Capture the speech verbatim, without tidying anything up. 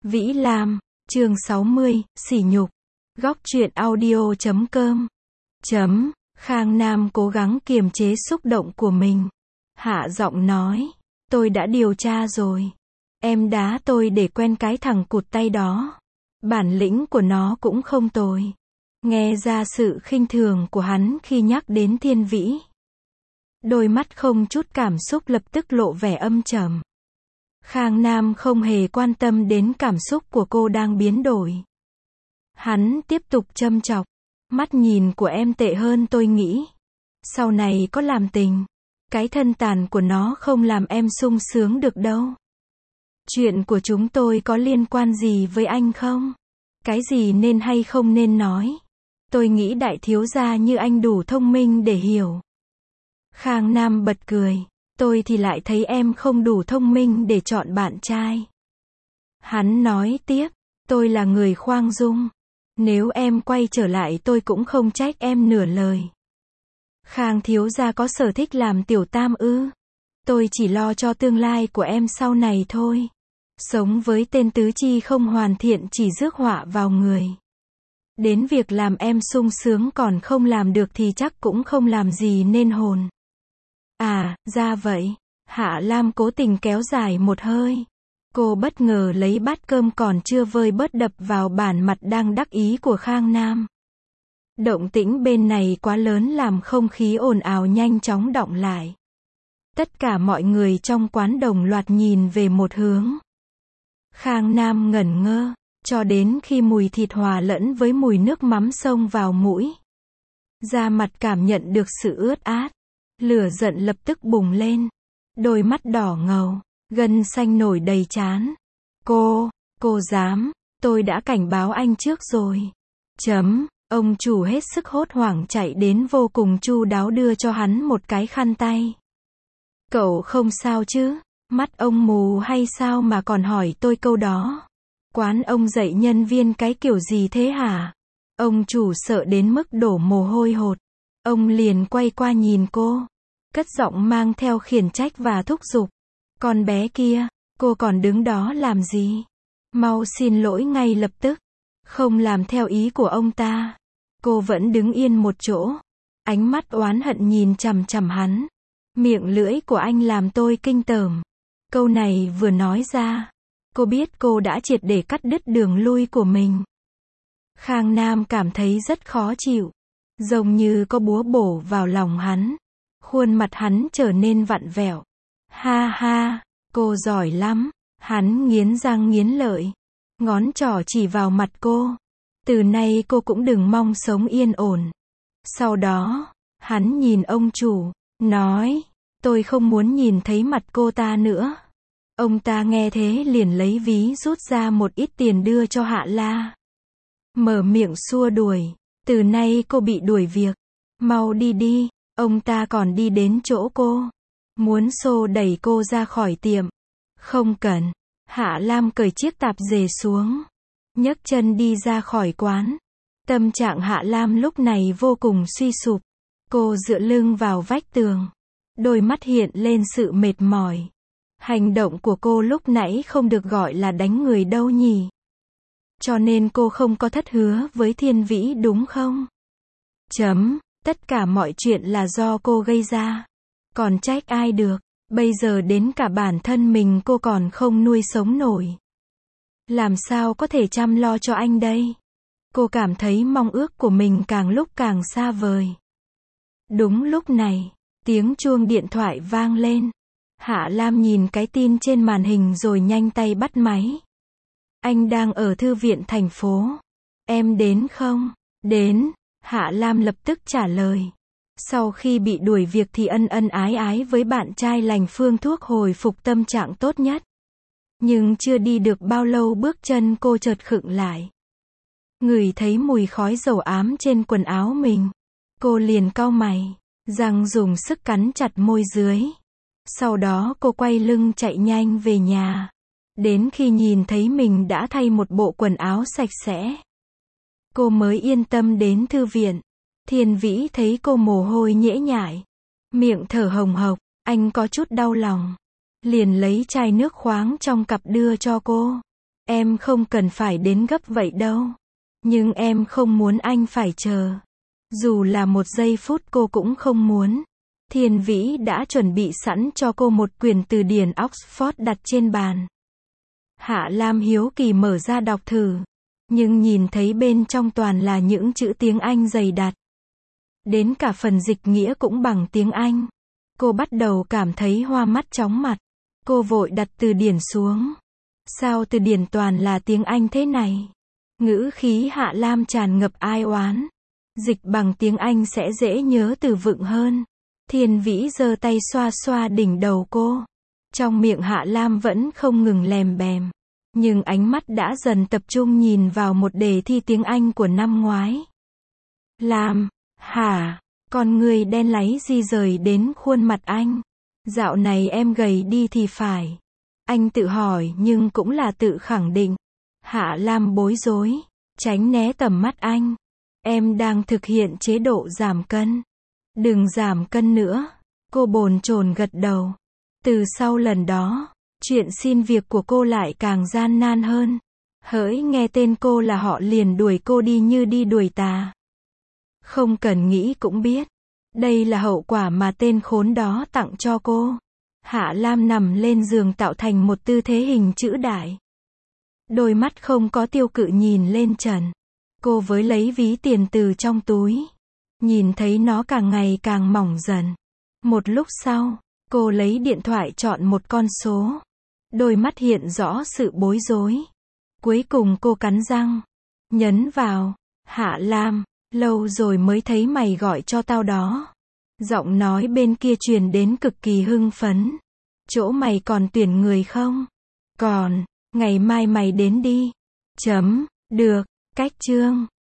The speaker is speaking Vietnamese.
Vĩ Lam, chương sáu mươi, sỉ nhục. Góc truyện audio chấm com. Chấm, Khang Nam cố gắng kiềm chế xúc động của mình. Hạ giọng nói, tôi đã điều tra rồi. Em đá tôi để quen cái thằng cụt tay đó. Bản lĩnh của nó cũng không tồi. Nghe ra sự khinh thường của hắn khi nhắc đến Thiên Vĩ. Đôi mắt không chút cảm xúc lập tức lộ vẻ âm trầm. Khang Nam không hề quan tâm đến cảm xúc của cô đang biến đổi. Hắn tiếp tục châm chọc. Mắt nhìn của em tệ hơn tôi nghĩ. Sau này có làm tình, cái thân tàn của nó không làm em sung sướng được đâu. Chuyện của chúng tôi có liên quan gì với anh không? Cái gì nên hay không nên nói? Tôi nghĩ đại thiếu gia như anh đủ thông minh để hiểu. Khang Nam bật cười. Tôi thì lại thấy em không đủ thông minh để chọn bạn trai. Hắn nói tiếp, tôi là người khoan dung. Nếu em quay trở lại tôi cũng không trách em nửa lời. Khang thiếu gia có sở thích làm tiểu tam ư? Tôi chỉ lo cho tương lai của em sau này thôi. Sống với tên tứ chi không hoàn thiện chỉ rước họa vào người. Đến việc làm em sung sướng còn không làm được thì chắc cũng không làm gì nên hồn. À, ra vậy. Hạ Lam cố tình kéo dài một hơi. Cô bất ngờ lấy bát cơm còn chưa vơi bớt đập vào bàn mặt đang đắc ý của Khang Nam. Động tĩnh bên này quá lớn làm không khí ồn ào nhanh chóng đọng lại. Tất cả mọi người trong quán đồng loạt nhìn về một hướng. Khang Nam ngẩn ngơ, cho đến khi mùi thịt hòa lẫn với mùi nước mắm xông vào mũi. Da mặt cảm nhận được sự ướt át. Lửa giận lập tức bùng lên. Đôi mắt đỏ ngầu, gân xanh nổi đầy trán. Cô, cô dám, tôi đã cảnh báo anh trước rồi. Chấm, ông chủ hết sức hốt hoảng chạy đến vô cùng chu đáo đưa cho hắn một cái khăn tay. Cậu không sao chứ? Mắt ông mù hay sao mà còn hỏi tôi câu đó? Quán ông dạy nhân viên cái kiểu gì thế hả? Ông chủ sợ đến mức đổ mồ hôi hột. Ông liền quay qua nhìn cô, cất giọng mang theo khiển trách và thúc giục. Con bé kia, cô còn đứng đó làm gì? Mau xin lỗi ngay lập tức. Không làm theo ý của ông ta. Cô vẫn đứng yên một chỗ. Ánh mắt oán hận nhìn chằm chằm hắn. Miệng lưỡi của anh làm tôi kinh tởm. Câu này vừa nói ra, cô biết cô đã triệt để cắt đứt đường lui của mình. Khang Nam cảm thấy rất khó chịu. Giống như có búa bổ vào lòng hắn. Khuôn mặt hắn trở nên vặn vẹo. Ha ha, cô giỏi lắm. Hắn nghiến răng nghiến lợi. Ngón trỏ chỉ vào mặt cô. Từ nay cô cũng đừng mong sống yên ổn. Sau đó, hắn nhìn ông chủ, nói, tôi không muốn nhìn thấy mặt cô ta nữa. Ông ta nghe thế liền lấy ví rút ra một ít tiền đưa cho Hạ La. Mở miệng xua đuổi. Từ nay cô bị đuổi việc. Mau đi đi. Ông ta còn đi đến chỗ cô. Muốn xô đẩy cô ra khỏi tiệm. Không cần. Hạ Lam cởi chiếc tạp dề xuống. Nhấc chân đi ra khỏi quán. Tâm trạng Hạ Lam lúc này vô cùng suy sụp. Cô dựa lưng vào vách tường. Đôi mắt hiện lên sự mệt mỏi. Hành động của cô lúc nãy không được gọi là đánh người đâu nhỉ. Cho nên cô không có thất hứa với Thiên Vĩ đúng không? Chấm, tất cả mọi chuyện là do cô gây ra. Còn trách ai được, bây giờ đến cả bản thân mình cô còn không nuôi sống nổi. Làm sao có thể chăm lo cho anh đây? Cô cảm thấy mong ước của mình càng lúc càng xa vời. Đúng lúc này, tiếng chuông điện thoại vang lên. Hạ Lam nhìn cái tin trên màn hình rồi nhanh tay bắt máy. Anh đang ở thư viện thành phố. Em đến không? Đến. Hạ Lam lập tức trả lời. Sau khi bị đuổi việc thì ân ân ái ái với bạn trai lành phương thuốc hồi phục tâm trạng tốt nhất. Nhưng chưa đi được bao lâu bước chân cô chợt khựng lại. Ngửi thấy mùi khói dầu ám trên quần áo mình. Cô liền cau mày, răng dùng sức cắn chặt môi dưới. Sau đó cô quay lưng chạy nhanh về nhà. Đến khi nhìn thấy mình đã thay một bộ quần áo sạch sẽ, cô mới yên tâm đến thư viện. Thiên Vĩ thấy cô mồ hôi nhễ nhại, miệng thở hồng hộc, anh có chút đau lòng. Liền lấy chai nước khoáng trong cặp đưa cho cô. Em không cần phải đến gấp vậy đâu. Nhưng em không muốn anh phải chờ. Dù là một giây phút cô cũng không muốn. Thiên Vĩ đã chuẩn bị sẵn cho cô một quyển từ điển Oxford đặt trên bàn. Hạ Lam hiếu kỳ mở ra đọc thử. Nhưng nhìn thấy bên trong toàn là những chữ tiếng Anh dày đặc. Đến cả phần dịch nghĩa cũng bằng tiếng Anh. Cô bắt đầu cảm thấy hoa mắt chóng mặt. Cô vội đặt từ điển xuống. Sao từ điển toàn là tiếng Anh thế này? Ngữ khí Hạ Lam tràn ngập ai oán. Dịch bằng tiếng Anh sẽ dễ nhớ từ vựng hơn. Thiên Vĩ giơ tay xoa xoa đỉnh đầu cô. Trong miệng Hạ Lam vẫn không ngừng lèm bèm. Nhưng ánh mắt đã dần tập trung nhìn vào một đề thi tiếng Anh của năm ngoái. Lam, hả? Con người đen láy di rời đến khuôn mặt anh. Dạo này em gầy đi thì phải. Anh tự hỏi nhưng cũng là tự khẳng định. Hạ Lam bối rối, tránh né tầm mắt anh. Em đang thực hiện chế độ giảm cân. Đừng giảm cân nữa. Cô bồn chồn gật đầu. Từ sau lần đó, chuyện xin việc của cô lại càng gian nan hơn. Hỡi nghe tên cô là họ liền đuổi cô đi như đi đuổi tà. Không cần nghĩ cũng biết. Đây là hậu quả mà tên khốn đó tặng cho cô. Hạ Lam nằm lên giường tạo thành một tư thế hình chữ đại. Đôi mắt không có tiêu cự nhìn lên trần. Cô với lấy ví tiền từ trong túi. Nhìn thấy nó càng ngày càng mỏng dần. Một lúc sau, cô lấy điện thoại chọn một con số. Đôi mắt hiện rõ sự bối rối. Cuối cùng cô cắn răng. Nhấn vào. Hạ Lam, lâu rồi mới thấy mày gọi cho tao đó. Giọng nói bên kia truyền đến cực kỳ hưng phấn. Chỗ mày còn tuyển người không? Còn, ngày mai mày đến đi. Chấm, được, cách chương.